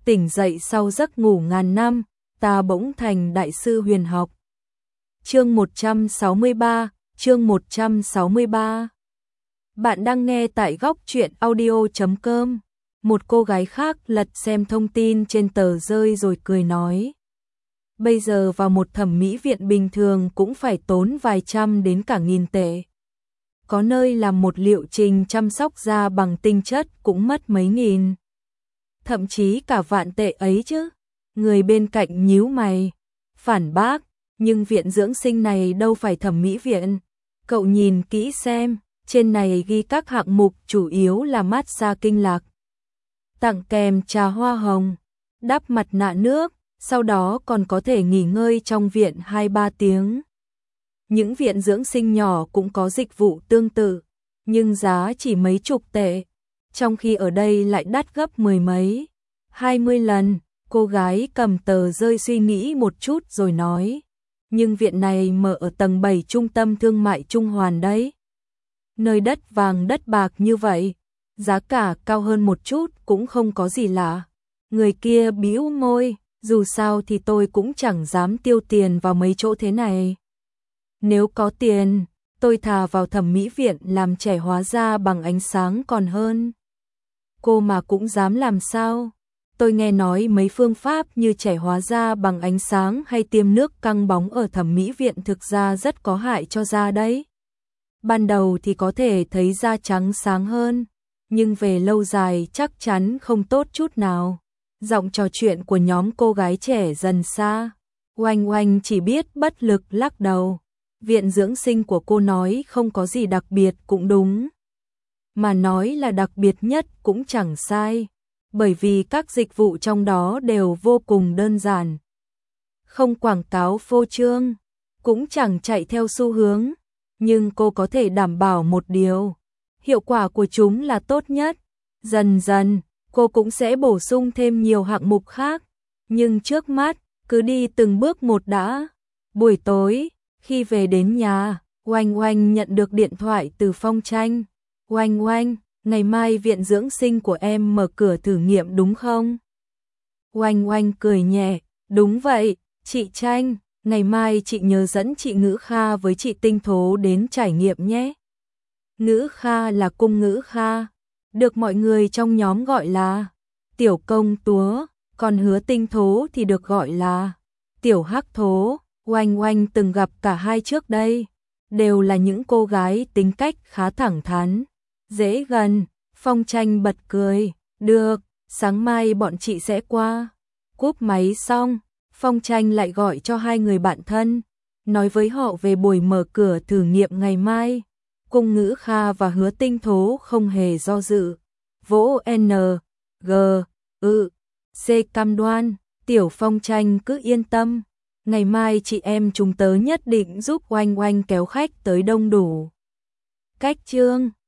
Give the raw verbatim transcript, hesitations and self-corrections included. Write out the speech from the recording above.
tỉnh dậy sau giấc ngủ ngàn năm, ta bỗng thành đại sư huyền học. Chương một trăm sáu mươi ba, chương một trăm sáu mươi ba. Bạn đang nghe tại góc truyện audio chấm com. Một cô gái khác lật xem thông tin trên tờ rơi rồi cười nói. Bây giờ vào một thẩm mỹ viện bình thường cũng phải tốn vài trăm đến cả nghìn tệ. Có nơi làm một liệu trình chăm sóc da bằng tinh chất cũng mất mấy nghìn. Thậm chí cả vạn tệ ấy chứ. Người bên cạnh nhíu mày, phản bác, nhưng viện dưỡng sinh này đâu phải thẩm mỹ viện. Cậu nhìn kỹ xem, trên này ghi các hạng mục chủ yếu là massage kinh lạc, tặng kèm trà hoa hồng, đắp mặt nạ nước, sau đó còn có thể nghỉ ngơi trong viện hai ba tiếng. Những viện dưỡng sinh nhỏ cũng có dịch vụ tương tự, nhưng giá chỉ mấy chục tệ, trong khi ở đây lại đắt gấp mười mấy, hai mươi lần. Cô gái cầm tờ rơi suy nghĩ một chút rồi nói, nhưng viện này mở ở tầng bảy trung tâm thương mại Trung Hoàn đấy. Nơi đất vàng đất bạc như vậy, giá cả cao hơn một chút cũng không có gì lạ. Người kia bĩu môi, dù sao thì tôi cũng chẳng dám tiêu tiền vào mấy chỗ thế này. Nếu có tiền, tôi thà vào thẩm mỹ viện làm trẻ hóa da bằng ánh sáng còn hơn. Cô mà cũng dám làm sao? Tôi nghe nói mấy phương pháp như trẻ hóa da bằng ánh sáng hay tiêm nước căng bóng ở thẩm mỹ viện thực ra rất có hại cho da đấy. Ban đầu thì có thể thấy da trắng sáng hơn, nhưng về lâu dài chắc chắn không tốt chút nào. Giọng trò chuyện của nhóm cô gái trẻ dần xa. Oanh Oanh chỉ biết bất lực lắc đầu. Viện dưỡng sinh của cô nói không có gì đặc biệt cũng đúng. Mà nói là đặc biệt nhất cũng chẳng sai. Bởi vì các dịch vụ trong đó đều vô cùng đơn giản. Không quảng cáo phô trương, cũng chẳng chạy theo xu hướng. Nhưng cô có thể đảm bảo một điều. Hiệu quả của chúng là tốt nhất. Dần dần, cô cũng sẽ bổ sung thêm nhiều hạng mục khác. Nhưng trước mắt, cứ đi từng bước một đã. Buổi tối, khi về đến nhà, Oanh Oanh nhận được điện thoại từ Phong Tranh. Oanh Oanh, ngày mai viện dưỡng sinh của em mở cửa thử nghiệm đúng không? Oanh Oanh cười nhẹ, đúng vậy, chị Tranh, ngày mai chị nhớ dẫn chị Ngữ Kha với chị Tinh Thố đến trải nghiệm nhé. Ngữ Kha là cung Ngữ Kha, được mọi người trong nhóm gọi là Tiểu Công Túa, còn Hứa Tinh Thố thì được gọi là Tiểu Hắc Thố. Oanh Oanh từng gặp cả hai trước đây, đều là những cô gái tính cách khá thẳng thắn, dễ gần. Phong Tranh bật cười, được, sáng mai bọn chị sẽ qua. Cúp máy xong, Phong Tranh lại gọi cho hai người bạn thân, nói với họ về buổi mở cửa thử nghiệm ngày mai. Cung Ngữ Kha và Hứa Tinh Thố không hề do dự, vỗ N, G, ư, C cam đoan, Tiểu Phong Tranh cứ yên tâm, ngày mai chị em chúng tớ nhất định giúp Oanh Oanh kéo khách tới đông đủ. Cách chương